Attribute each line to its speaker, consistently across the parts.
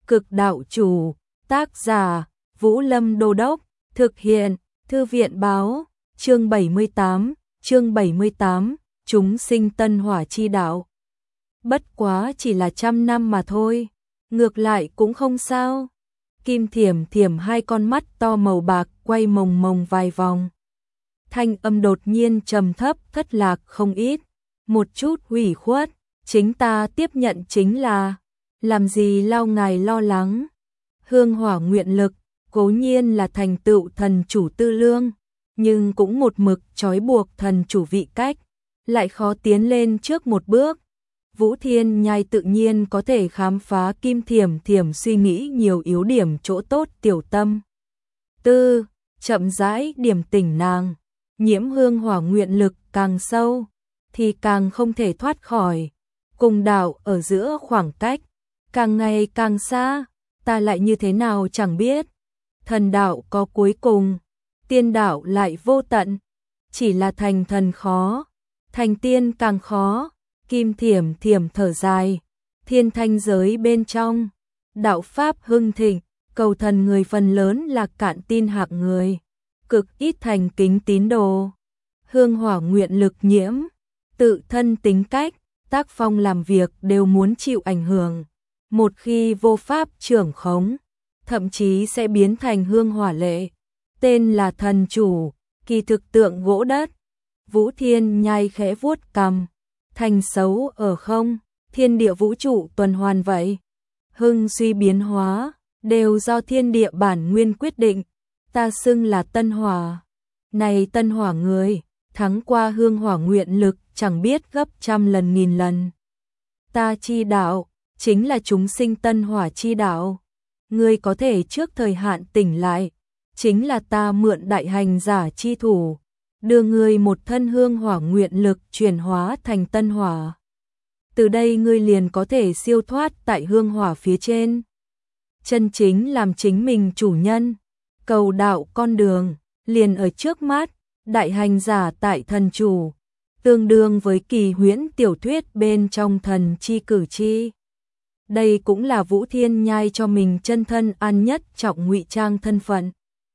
Speaker 1: Cực đạo chủ, tác giả, Vũ Lâm Đô Đốc, thực hiện, Thư viện báo, chương 78, chúng sinh tân hỏa chi đạo. Bất quá chỉ là 100 năm mà thôi, ngược lại cũng không sao. Kim Thiểm Thiểm hai con mắt to màu bạc quay mồng mồng vài vòng. Thanh âm đột nhiên trầm thấp thất lạc không ít, một chút ủy khuất, chính ta tiếp nhận chính là, làm gì lao ngài lo lắng. Hương hỏa nguyện lực, cố nhiên là thành tựu thần chủ tư lương, nhưng cũng một mực trói buộc thần chủ vị cách, lại khó tiến lên trước một bước. Vũ Thiên Nhai tự nhiên có thể khám phá Kim Thiểm Thiểm suy nghĩ nhiều yếu điểm chỗ tốt tiểu tâm. Tư, chậm rãi điểm tỉnh nàng, nhiễm hương hỏa nguyện lực càng sâu, thì càng không thể thoát khỏi. Cùng đạo ở giữa khoảng cách, càng ngày càng xa, ta lại như thế nào chẳng biết. Thần đạo có cuối cùng, tiên đạo lại vô tận, chỉ là thành thần khó, thành tiên càng khó. Kim Thiểm Thiểm thở dài, thiên thanh giới bên trong, đạo pháp hưng thịnh, cầu thần người phần lớn là cạn tin hạng người, cực ít thành kính tín đồ. Hương hỏa nguyện lực nhiễm, tự thân tính cách, tác phong làm việc đều muốn chịu ảnh hưởng. Một khi vô pháp trưởng khống, thậm chí sẽ biến thành hương hỏa lệ, tên là thần chủ, kỳ thực tượng gỗ đất. Vũ Thiên Nhai khẽ vuốt cằm, thành xấu ở không, thiên địa vũ trụ tuần hoàn vậy. Hưng suy biến hóa, đều do thiên địa bản nguyên quyết định, ta xưng là tân hỏa. Này tân hỏa người, thắng qua hương hỏa nguyện lực chẳng biết gấp 100 lần nghìn lần. Ta chi đạo, chính là chúng sinh tân hỏa chi đạo. Ngươi có thể trước thời hạn tỉnh lại, chính là ta mượn đại hành giả chi thủ, đưa ngươi một thân hương hỏa nguyện lực chuyển hóa thành tân hỏa. Từ đây ngươi liền có thể siêu thoát tại hương hỏa phía trên, chân chính làm chính mình chủ nhân. Cầu đạo con đường liền ở trước mắt, đại hành giả tại thần chủ, tương đương với kỳ huyễn tiểu thuyết bên trong thần chi cử chi. Đây cũng là Vũ Thiên Nhai cho mình chân thân an nhất trọng ngụy trang thân phận.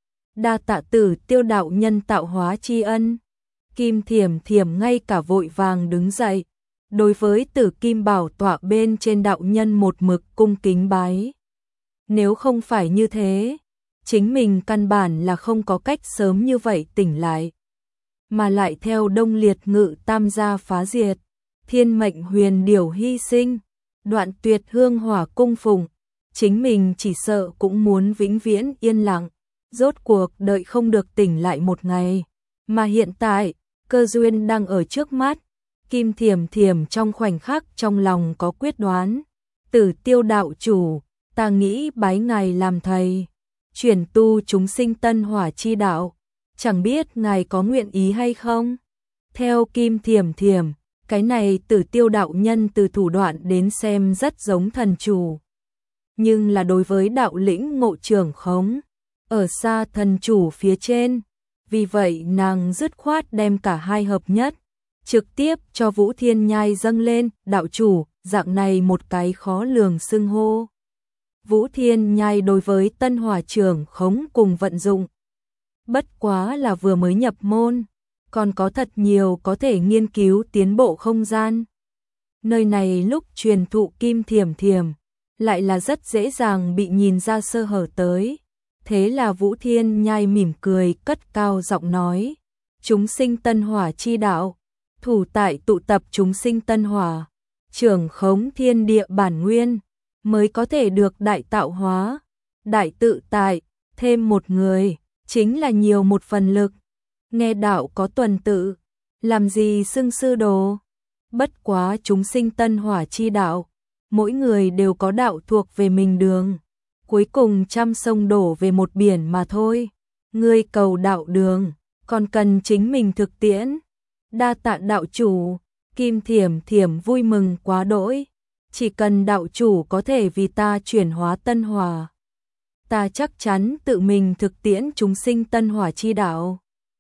Speaker 1: Đa tạ Tử Tiêu đạo nhân tạo hóa tri ân. Kim Thiểm Thiểm ngay cả vội vàng đứng dậy, đối với Tử Kim bảo tọa bên trên đạo nhân một mực cung kính bái. Nếu không phải như thế, chính mình căn bản là không có cách sớm như vậy tỉnh lại, mà lại theo Đông Liệt Ngự tam gia phá diệt, thiên mệnh huyền điểu hy sinh, đoạn tuyệt hương hỏa cung phụng, chính mình chỉ sợ cũng muốn vĩnh viễn yên lặng, rốt cuộc đợi không được tỉnh lại một ngày. Mà hiện tại, cơ duyên đang ở trước mắt. Kim Thiểm Thiểm trong khoảnh khắc trong lòng có quyết đoán. Tử Tiêu đạo chủ, ta nghĩ bái ngài làm thầy, chuyển tu chúng sinh tân hỏa chi đạo, chẳng biết ngài có nguyện ý hay không? Theo Kim Thiểm Thiểm, cái này Tử Tiêu đạo nhân từ thủ đoạn đến xem rất giống thần chủ, nhưng là đối với đạo lĩnh ngộ trưởng khống, ở xa thần chủ phía trên, vì vậy nàng dứt khoát đem cả hai hợp nhất, trực tiếp cho Vũ Thiên Nhai dâng lên, đạo chủ, dạng này một cái khó lường xưng hô. Vũ Thiên Nhai đối với tân hỏa trưởng khống cùng vận dụng, bất quá là vừa mới nhập môn, còn có thật nhiều có thể nghiên cứu tiến bộ không gian. Nơi này lúc truyền thụ Kim Thiểm Thiểm, lại là rất dễ dàng bị nhìn ra sơ hở tới. Thế là Vũ Thiên Nhai mỉm cười cất cao giọng nói, chúng sinh tân hỏa chi đạo, thủ tại tụ tập chúng sinh tân hỏa, trưởng khống thiên địa bản nguyên, mới có thể được đại tạo hóa, đại tự tại, thêm một người, chính là nhiều một phần lực. Nghe đạo có tuần tự, làm gì xưng sư đồ. Bất quá chúng sinh tân hỏa chi đạo, mỗi người đều có đạo thuộc về mình đường, cuối cùng trăm sông đổ về một biển mà thôi. Ngươi cầu đạo đường, còn cần chính mình thực tiễn. Đa tạ đạo chủ. Kim Thiểm Thiểm vui mừng quá đỗi, chỉ cần đạo chủ có thể vì ta chuyển hóa tân hỏa, ta chắc chắn tự mình thực tiễn chúng sinh tân hỏa chi đạo.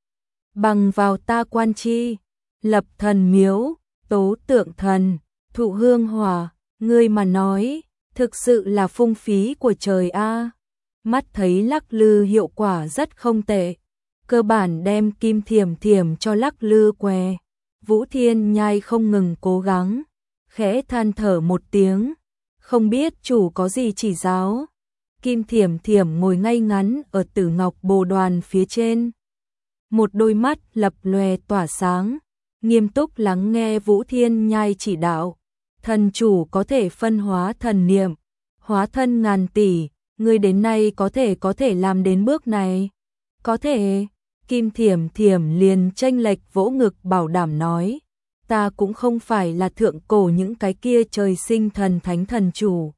Speaker 1: Bằng vào ta quan chi, lập thần miếu, tố tượng thần, thụ hương hỏa, ngươi mà nói, Thực sự là phung phí của trời a. Mắt thấy lắc lư hiệu quả rất không tệ, cơ bản đem Kim Thiểm Thiểm cho lắc lư què. Vũ Thiên Nhai không ngừng cố gắng, khẽ than thở một tiếng, không biết chủ có gì chỉ giáo. Kim Thiểm Thiểm ngồi ngay ngắn ở Tử Ngọc Bồ Đoàn phía trên, một đôi mắt lập lòe tỏa sáng, nghiêm túc lắng nghe Vũ Thiên Nhai chỉ đạo. Thần chủ có thể phân hóa thần niệm, hóa thân ngàn tỷ, ngươi đến nay có thể làm đến bước này. Có thể. Kim Thiểm Thiểm liền chênh lệch vỗ ngực bảo đảm nói, ta cũng không phải là thượng cổ những cái kia trời sinh thần thánh thần chủ,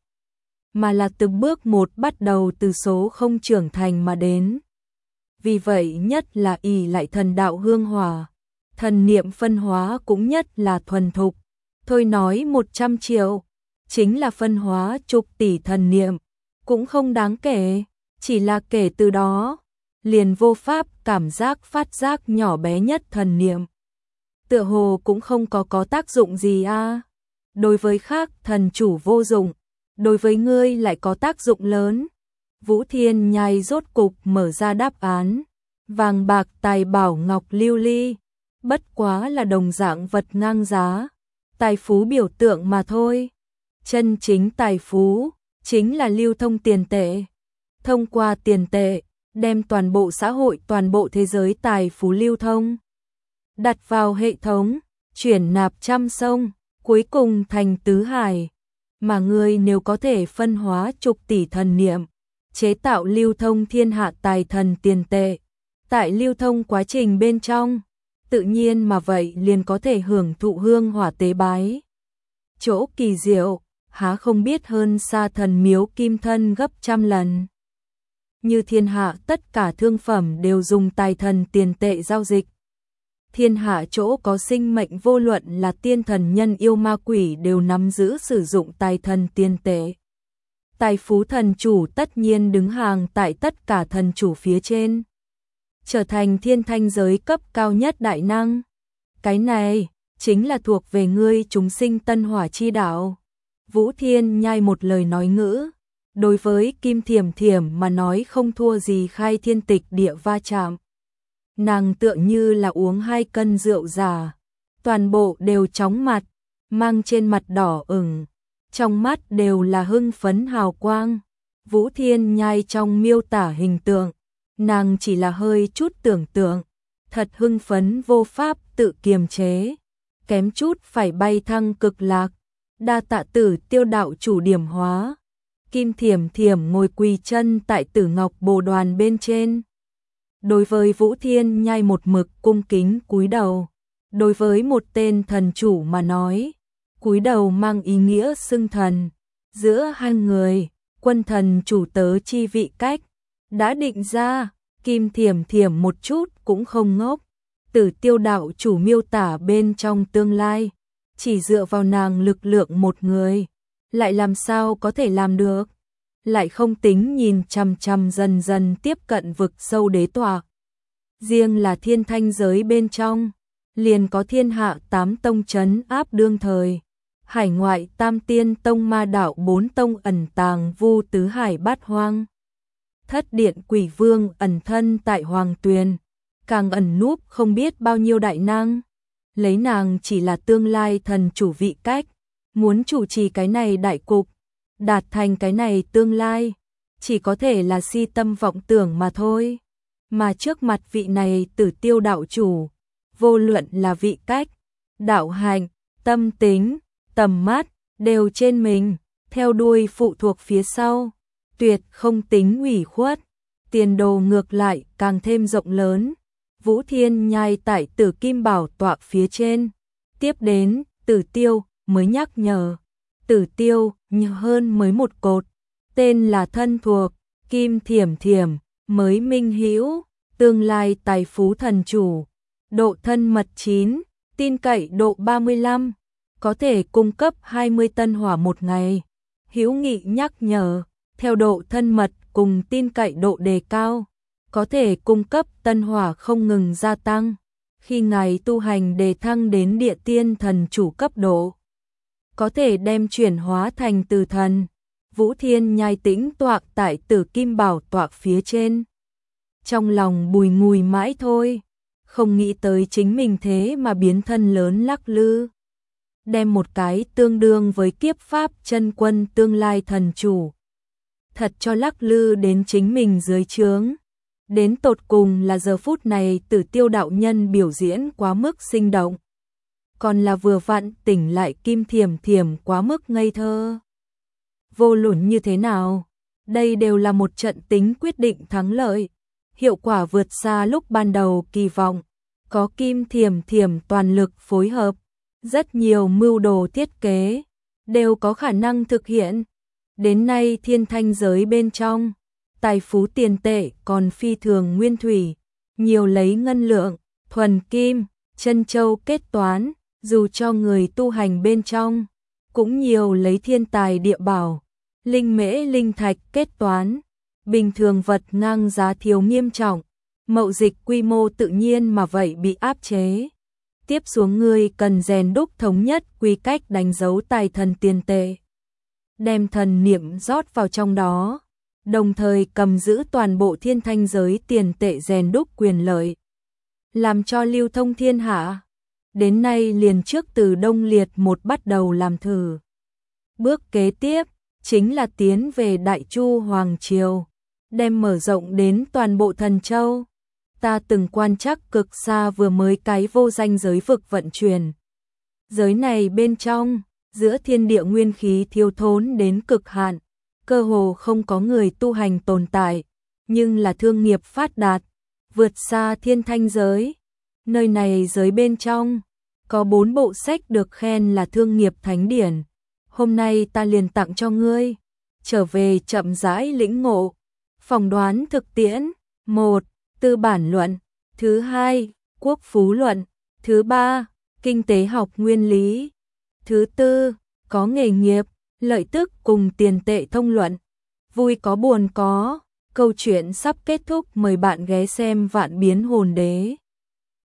Speaker 1: mà là từng bước một bắt đầu từ số không trưởng thành mà đến. Vì vậy nhất là ỷ lại thần đạo hương hỏa, thần niệm phân hóa cũng nhất là thuần thục. Thôi nói 100 triệu, chính là phân hóa chục tỷ thần niệm, cũng không đáng kể, chỉ là kể từ đó, liền vô pháp cảm giác phát giác nhỏ bé nhất thần niệm. Tựa hồ cũng không có tác dụng gì a. Đối với khác thần chủ vô dụng, đối với ngươi lại có tác dụng lớn. Vũ Thiên Nhai rốt cục mở ra đáp án, vàng bạc tài bảo ngọc lưu ly, bất quá là đồng dạng vật ngang giá, tài phú biểu tượng mà thôi. Chân chính tài phú chính là lưu thông tiền tệ. Thông qua tiền tệ, đem toàn bộ xã hội, toàn bộ thế giới tài phú lưu thông, đặt vào hệ thống, chuyển nạp trăm sông, cuối cùng thành tứ hải. Mà ngươi nếu có thể phân hóa chục tỷ thần niệm, chế tạo lưu thông thiên hạ tài thần tiền tệ, tại lưu thông quá trình bên trong, tự nhiên mà vậy liền có thể hưởng thụ hương hỏa tế bái. Chỗ kỳ diệu, há không biết hơn xa thần miếu kim thân gấp trăm lần. Như thiên hạ tất cả thương phẩm đều dùng tài thần tiền tệ giao dịch. Thiên hạ chỗ có sinh mệnh vô luận là tiên thần nhân yêu ma quỷ đều nắm giữ sử dụng tài thần tiền tệ. Tài phú thần chủ tất nhiên đứng hàng tại tất cả thần chủ phía trên, trở thành thiên thanh giới cấp cao nhất đại năng. Cái này chính là thuộc về ngươi chúng sinh tân hỏa chi đạo. Vũ Thiên Nhai một lời nói ngữ, đối với Kim Thiểm Thiểm mà nói không thua gì khai thiên tịch địa va chạm. Nàng tựa như là uống 2 cân rượu giả, toàn bộ đều chóng mặt, mang trên mặt đỏ ửng, trong mắt đều là hưng phấn hào quang. Vũ Thiên Nhai trong miêu tả hình tượng, nàng chỉ là hơi chút tưởng tượng, thật hưng phấn vô pháp tự kiềm chế, kém chút phải bay thăng cực lạc. Đa tạ Tử Tiêu đạo chủ điểm hóa. Kim Thiểm Thiểm ngồi quỳ chân tại Tử Ngọc Bồ Đoàn bên trên, đối với Vũ Thiên Nhai một mực cung kính cúi đầu. Đối với một tên thần chủ mà nói, cúi đầu mang ý nghĩa xưng thần. Giữa hai người, quân thần chủ tớ chi vị cách đã định ra. Kim Thiểm Thiểm một chút cũng không ngốc. Tử Tiêu đạo chủ miêu tả bên trong tương lai, chỉ dựa vào nàng lực lượng một người, lại làm sao có thể làm được? Lại không tính nhìn chằm chằm dần dần tiếp cận vực sâu đế tọa. Riêng là thiên thanh giới bên trong, liền có thiên hạ 8 tông trấn áp đương thời, hải ngoại tam tiên tông ma đạo 4 tông ẩn tàng vu tứ hải bát hoang. Thất điện quỷ vương ẩn thân tại hoàng tuyền, càng ẩn núp không biết bao nhiêu đại năng. Lấy nàng chỉ là tương lai thần chủ vị cách, muốn chủ trì cái này đại cục, đạt thành cái này tương lai, chỉ có thể là si tâm vọng tưởng mà thôi. Mà trước mặt vị này Tử Tiêu đạo chủ, vô luận là vị cách, đạo hạnh, tâm tính, tầm mắt, đều trên mình, theo đuôi phụ thuộc phía sau, tuyệt không tính ủy khuất, tiền đồ ngược lại càng thêm rộng lớn. Vũ Thiên Nhai tại Tử Kim Bảo tọa phía trên, tiếp đến Tử Tiêu mới nhắc nhở. Tử Tiêu nhiều hơn mới một cột, tên là thân thuộc. Kim Thiểm Thiểm mới minh hữu, tương lai tài phú thần chủ, độ thân mật 9, tin cậy độ 35, có thể cung cấp 20 tân hỏa một ngày. Hữu nghị nhắc nhở, theo độ thân mật cùng tin cậy độ đề cao, có thể cung cấp tân hỏa không ngừng gia tăng. Khi ngài tu hành đề thăng đến địa tiên thần chủ cấp độ, có thể đem chuyển hóa thành từ thần. Vũ Thiên Nhai tĩnh toạc tại Tử Kim Bảo toạc phía trên. Trong lòng bùi ngùi mãi thôi, không nghĩ tới chính mình thế mà biến thân lớn lắc lư. Đem một cái tương đương với kiếp pháp chân quân tương lai thần chủ. Thật cho lắc lư đến chính mình dưới trướng. Đến tột cùng là giờ phút này Tử Tiêu đạo nhân biểu diễn quá mức sinh động. Còn là vừa vặn tỉnh lại Kim Thiểm Thiểm quá mức ngây thơ. Vô luận như thế nào, đây đều là một trận tính quyết định thắng lợi. Hiệu quả vượt xa lúc ban đầu kỳ vọng. Có Kim Thiểm Thiểm toàn lực phối hợp, rất nhiều mưu đồ thiết kế đều có khả năng thực hiện. Đến nay thiên thanh giới bên trong, tài phú tiền tệ còn phi thường nguyên thủy, nhiều lấy ngân lượng, thuần kim, chân châu kết toán, dù cho người tu hành bên trong, cũng nhiều lấy thiên tài địa bảo, linh mễ linh thạch kết toán, bình thường vật ngang giá thiếu nghiêm trọng, mậu dịch quy mô tự nhiên mà vậy bị áp chế. Tiếp xuống ngươi cần rèn đúc thống nhất quy cách đánh dấu tài thần tiền tệ. Đem thần niệm rót vào trong đó, đồng thời cầm giữ toàn bộ thiên thanh giới tiền tệ rèn đúc quyền lợi. Làm cho lưu thông thiên hạ. Đến nay liền trước từ Đông Liệt một bắt đầu làm thử. Bước kế tiếp, chính là tiến về Đại Chu Hoàng Triều, đem mở rộng đến toàn bộ Thần Châu. Ta từng quan trắc cực xa vừa mới cái vô danh giới vực vận chuyển. Giới này bên trong, giữa thiên địa nguyên khí thiếu thốn đến cực hạn, cơ hồ không có người tu hành tồn tại, nhưng là thương nghiệp phát đạt, vượt xa thiên thanh giới. Nơi này giới bên trong, có 4 bộ sách được khen là thương nghiệp thánh điển. Hôm nay ta liền tặng cho ngươi, trở về chậm rãi lĩnh ngộ. Phỏng đoán thực tiễn, 1. Tư bản luận, thứ 2. Quốc phú luận, thứ 3. Kinh tế học nguyên lý, thứ 4. Có nghề nghiệp, lợi tức cùng tiền tệ thông luận. Vui có buồn có, câu chuyện sắp kết thúc, mời bạn ghé xem Vạn Biến Hồn Đế.